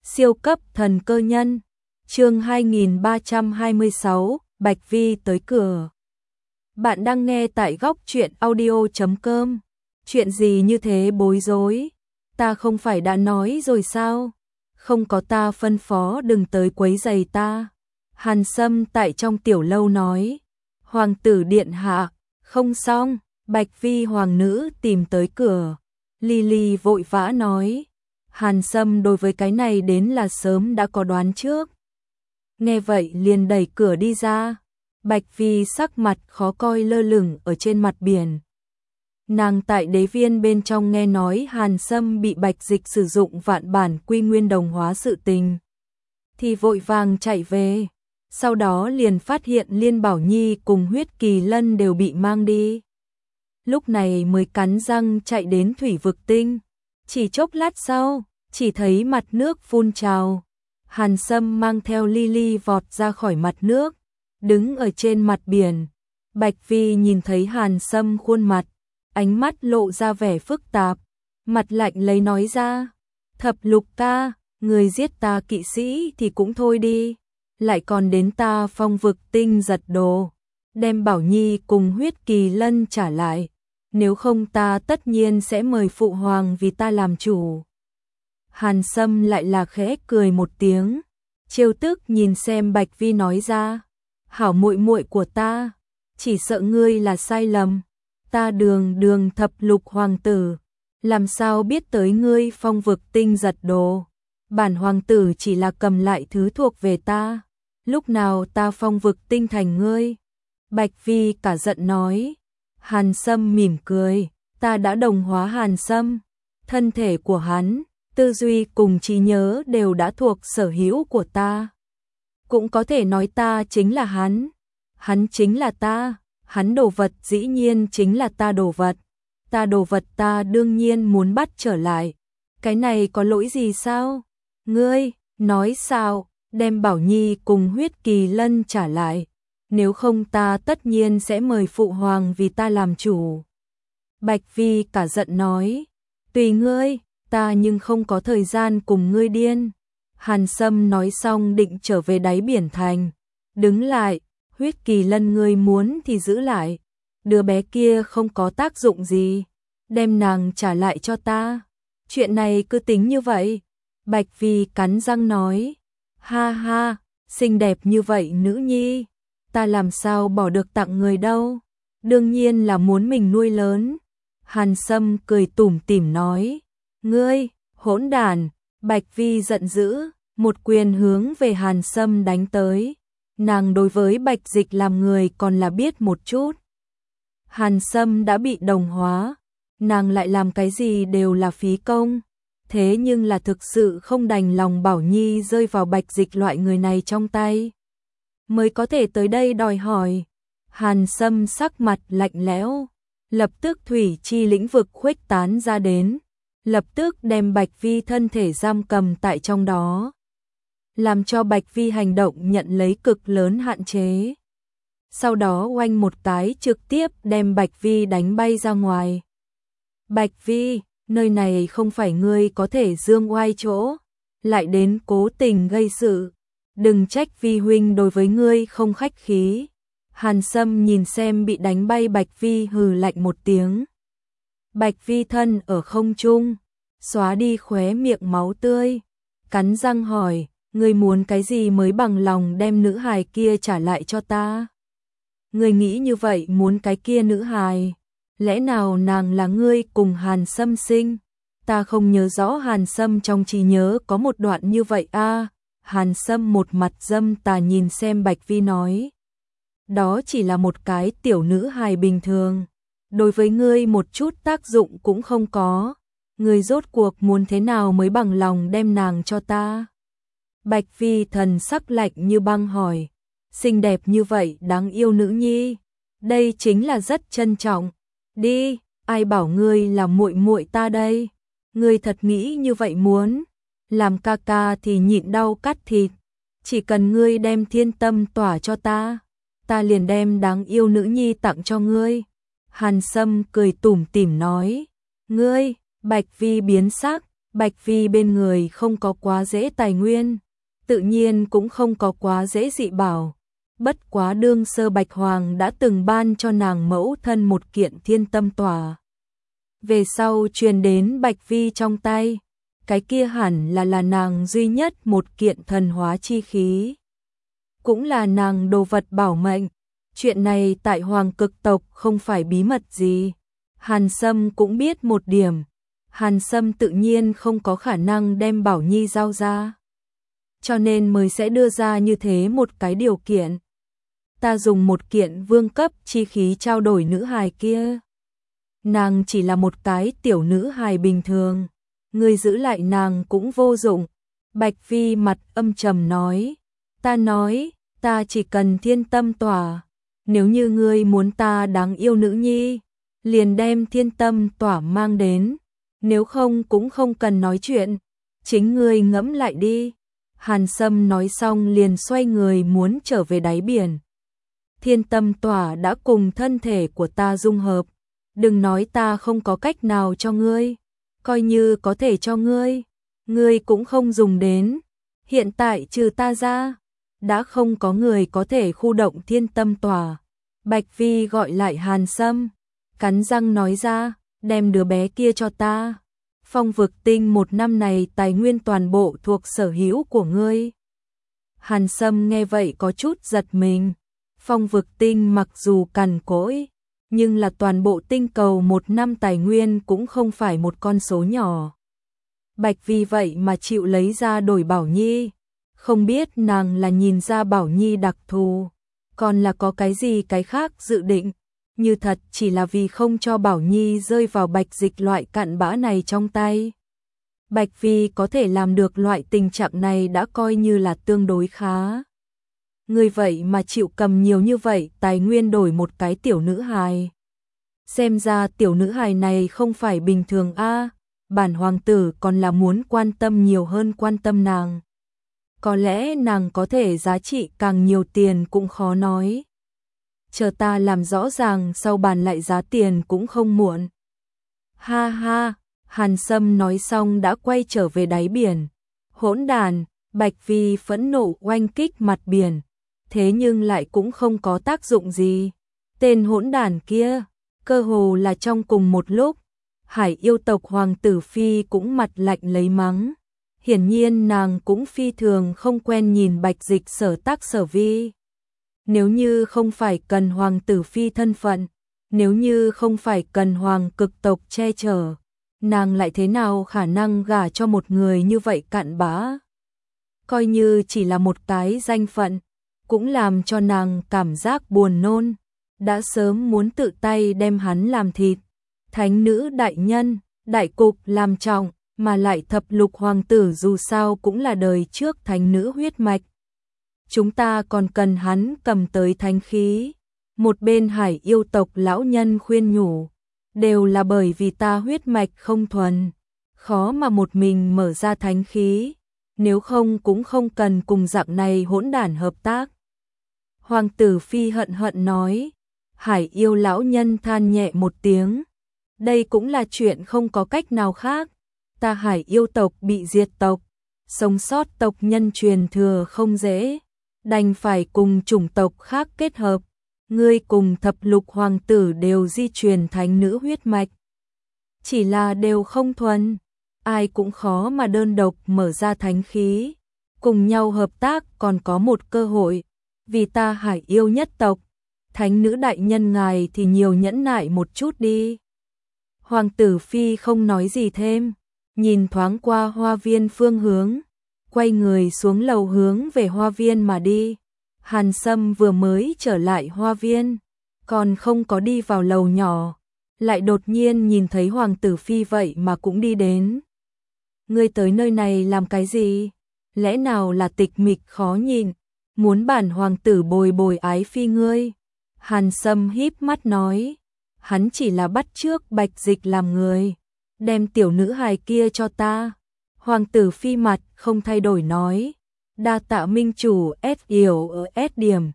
Siêu cấp thần cơ nhân. Chương 2326, Bạch Vi tới cửa. Bạn đang nghe tại góc truyện audio.com. Chuyện gì như thế bối rối? Ta không phải đã nói rồi sao? Không có ta phân phó đừng tới quấy rầy ta. Hàn Sâm tại trong tiểu lâu nói. Hoàng tử điện hạ, không xong, Bạch Vi hoàng nữ tìm tới cửa. Lily vội vã nói. Hàn Sâm đối với cái này đến là sớm đã có đoán trước. Nghe vậy liền đẩy cửa đi ra. Bạch Vi sắc mặt khó coi lơ lửng ở trên mặt biển. Nàng tại đế viên bên trong nghe nói Hàn Sâm bị Bạch Dịch sử dụng vạn bản quy nguyên đồng hóa sự tình. Thì vội vàng chạy về. Sau đó liền phát hiện Liên Bảo Nhi cùng Huyết Kỳ Lân đều bị mang đi. Lúc này mới cắn răng chạy đến thủy vực tinh. Chỉ chốc lát sau, chỉ thấy mặt nước phun trào. Hàn Sâm mang theo Lily vọt ra khỏi mặt nước, đứng ở trên mặt biển. Bạch Vi nhìn thấy Hàn Sâm khuôn mặt, ánh mắt lộ ra vẻ phức tạp, mặt lạnh lấy nói ra. Thập lục ca, người giết ta kỵ sĩ thì cũng thôi đi, lại còn đến ta phong vực tinh giật đồ, đem Bảo Nhi cùng Huyết Kỳ Lân trả lại. Nếu không ta tất nhiên sẽ mời phụ hoàng vì ta làm chủ. Hàn Sâm lại là khẽ cười một tiếng, trêu tức nhìn xem Bạch Vi nói ra. Hảo muội muội của ta, chỉ sợ ngươi là sai lầm. Ta đường thập lục hoàng tử, làm sao biết tới ngươi phong vực tinh giật đồ. Bản hoàng tử chỉ là cầm lại thứ thuộc về ta. Lúc nào ta phong vực tinh thành ngươi? Bạch Vi cả giận nói. Hàn Sâm mỉm cười, ta đã đồng hóa Hàn Sâm, thân thể của hắn, tư duy cùng trí nhớ đều đã thuộc sở hữu của ta. Cũng có thể nói ta chính là hắn chính là ta, hắn đồ vật dĩ nhiên chính là ta đồ vật. Ta đồ vật ta đương nhiên muốn bắt trở lại. Cái này có lỗi gì sao? Ngươi, nói sao, đem Bảo Nhi cùng Huyết Kỳ Lân trả lại. Nếu không ta tất nhiên sẽ mời phụ hoàng vì ta làm chủ. Bạch Vi cả giận nói. Tùy ngươi, ta nhưng không có thời gian cùng ngươi điên. Hàn Sâm nói xong định trở về đáy biển thành. Đứng lại, Huyết Kỳ Lân ngươi muốn thì giữ lại. Đứa bé kia không có tác dụng gì. Đem nàng trả lại cho ta. Chuyện này cứ tính như vậy. Bạch Vi cắn răng nói. Ha ha, xinh đẹp như vậy nữ nhi. Ta làm sao bỏ được tặng người đâu. Đương nhiên là muốn mình nuôi lớn. Hàn Sâm cười tủm tỉm nói. Ngươi, hỗn đản. Bạch Vi giận dữ, một quyền hướng về Hàn Sâm đánh tới. Nàng đối với Bạch Dịch làm người còn là biết một chút. Hàn Sâm đã bị đồng hóa, nàng lại làm cái gì đều là phí công. Thế nhưng là thực sự không đành lòng Bảo Nhi rơi vào Bạch Dịch loại người này trong tay. Mới có thể tới đây đòi hỏi. Hàn Sâm sắc mặt lạnh lẽo, lập tức thủy chi lĩnh vực khuếch tán ra đến, lập tức đem Bạch Vi thân thể giam cầm tại trong đó, làm cho Bạch Vi hành động nhận lấy cực lớn hạn chế. Sau đó oanh một cái trực tiếp đem Bạch Vi đánh bay ra ngoài. Bạch Vi, nơi này không phải ngươi có thể dương oai chỗ, lại đến cố tình gây sự. Đừng trách Vi huynh đối với ngươi không khách khí. Hàn Sâm nhìn xem bị đánh bay Bạch Vi hừ lạnh một tiếng. Bạch Vi thân ở không trung, xóa đi khóe miệng máu tươi, cắn răng hỏi, ngươi muốn cái gì mới bằng lòng đem nữ hài kia trả lại cho ta? Ngươi nghĩ như vậy muốn cái kia nữ hài, lẽ nào nàng là ngươi cùng Hàn Sâm sinh? Ta không nhớ rõ Hàn Sâm trong trí nhớ có một đoạn như vậy a. Hàn Sâm một mặt dâm tà nhìn xem Bạch Vi nói. Đó chỉ là một cái tiểu nữ hài bình thường. Đối với ngươi một chút tác dụng cũng không có. Ngươi rốt cuộc muốn thế nào mới bằng lòng đem nàng cho ta? Bạch Vi thần sắc lạnh như băng hỏi. Xinh đẹp như vậy đáng yêu nữ nhi. Đây chính là rất trân trọng. Đi, ai bảo ngươi là muội muội ta đây? Ngươi thật nghĩ như vậy muốn? Làm ca ca thì nhịn đau cắt thịt. Chỉ cần ngươi đem thiên tâm tỏa cho ta, ta liền đem đáng yêu nữ nhi tặng cho ngươi. Hàn Sâm cười tủm tỉm nói. Ngươi, Bạch Vi biến sắc, Bạch Vi bên người không có quá dễ tài nguyên, tự nhiên cũng không có quá dễ dị bảo. Bất quá đương sơ Bạch Hoàng đã từng ban cho nàng mẫu thân một kiện thiên tâm tỏa. Về sau truyền đến Bạch Vi trong tay, cái kia hẳn là nàng duy nhất một kiện thần hóa chi khí. Cũng là nàng đồ vật bảo mệnh, chuyện này tại Hoàng Cực tộc không phải bí mật gì. Hàn Sâm cũng biết một điểm, Hàn Sâm tự nhiên không có khả năng đem Bảo Nhi giao ra. Cho nên mới sẽ đưa ra như thế một cái điều kiện. Ta dùng một kiện vương cấp chi khí trao đổi nữ hài kia. Nàng chỉ là một cái tiểu nữ hài bình thường, ngươi giữ lại nàng cũng vô dụng. Bạch Vi mặt âm trầm nói, ta chỉ cần thiên tâm tỏa, nếu như ngươi muốn ta đáng yêu nữ nhi, liền đem thiên tâm tỏa mang đến, nếu không cũng không cần nói chuyện, chính ngươi ngẫm lại đi. Hàn Sâm nói xong liền xoay người muốn trở về đáy biển. Thiên tâm tỏa đã cùng thân thể của ta dung hợp, đừng nói ta không có cách nào cho ngươi, coi như có thể cho ngươi cũng không dùng đến. Hiện tại trừ ta ra, đã không có người có thể khu động thiên tâm tỏa. Bạch Vi gọi lại Hàn Sâm, cắn răng nói ra, đem đứa bé kia cho ta. Phong Vực Tinh một năm này tài nguyên toàn bộ thuộc sở hữu của ngươi. Hàn Sâm nghe vậy có chút giật mình. Phong Vực Tinh mặc dù cằn cỗi, nhưng là toàn bộ tinh cầu một năm tài nguyên cũng không phải một con số nhỏ. Bạch Vi vậy mà chịu lấy ra đổi Bảo Nhi, không biết nàng là nhìn ra Bảo Nhi đặc thù, còn là có cái gì cái khác dự định, như thật chỉ là vì không cho Bảo Nhi rơi vào Bạch Dịch loại cặn bã này trong tay. Bạch Vi có thể làm được loại tình trạng này đã coi như là tương đối khá. Người vậy mà chịu cầm nhiều như vậy tài nguyên đổi một cái tiểu nữ hài. Xem ra tiểu nữ hài này không phải bình thường a. Bản hoàng tử còn là muốn quan tâm nhiều hơn quan tâm nàng. Có lẽ nàng có thể giá trị càng nhiều tiền cũng khó nói. Chờ ta làm rõ ràng sau bàn lại giá tiền cũng không muộn. Ha ha, Hàn Sâm nói xong đã quay trở về đáy biển. Hỗn đàn, Bạch Vi phẫn nộ oanh kích mặt biển, thế nhưng lại cũng không có tác dụng gì. Tên hỗn đàn kia, cơ hồ là trong cùng một lúc, Hải yêu tộc hoàng tử Phi cũng mặt lạnh lấy mắng. Hiển nhiên nàng cũng phi thường không quen nhìn Bạch Dịch sở tác sở vi. Nếu như không phải cần hoàng tử Phi thân phận, nếu như không phải cần Hoàng Cực tộc che chở, nàng lại thế nào khả năng gả cho một người như vậy cặn bã. Coi như chỉ là một cái danh phận, cũng làm cho nàng cảm giác buồn nôn, đã sớm muốn tự tay đem hắn làm thịt. Thánh nữ đại nhân, đại cục làm trọng, mà lại thập lục hoàng tử dù sao cũng là đời trước thánh nữ huyết mạch. Chúng ta còn cần hắn cầm tới thánh khí. Một bên Hải yêu tộc lão nhân khuyên nhủ, đều là bởi vì ta huyết mạch không thuần, khó mà một mình mở ra thánh khí, nếu không cũng không cần cùng dạng này hỗn đản hợp tác. Hoàng tử Phi hận hận nói. Hải yêu lão nhân than nhẹ một tiếng, đây cũng là chuyện không có cách nào khác. Ta Hải yêu tộc bị diệt tộc, sống sót tộc nhân truyền thừa không dễ, đành phải cùng chủng tộc khác kết hợp. Ngươi cùng thập lục hoàng tử đều di truyền thánh nữ huyết mạch, chỉ là đều không thuần, ai cũng khó mà đơn độc mở ra thánh khí. Cùng nhau hợp tác còn có một cơ hội, vì ta Hải yêu nhất tộc, thánh nữ đại nhân ngài thì nhiều nhẫn nại một chút đi. Hoàng tử Phi không nói gì thêm, nhìn thoáng qua hoa viên phương hướng, quay người xuống lầu hướng về hoa viên mà đi. Hàn Sâm vừa mới trở lại hoa viên, còn không có đi vào lầu nhỏ, lại đột nhiên nhìn thấy Hoàng tử Phi vậy mà cũng đi đến. Ngươi tới nơi này làm cái gì? Lẽ nào là tịch mịch khó nhìn, muốn bản hoàng tử bồi bồi ái phi ngươi? Hàn Sâm híp mắt nói, hắn chỉ là bắt chước Bạch Dịch làm người, đem tiểu nữ hài kia cho ta. Hoàng tử Phi mặt không thay đổi nói, đa tạ minh chủ S yểu ở S điểm.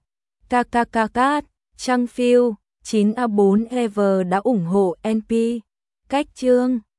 KKKK, Trăng Phiêu, 9A4 Ever đã ủng hộ NP. Cách chương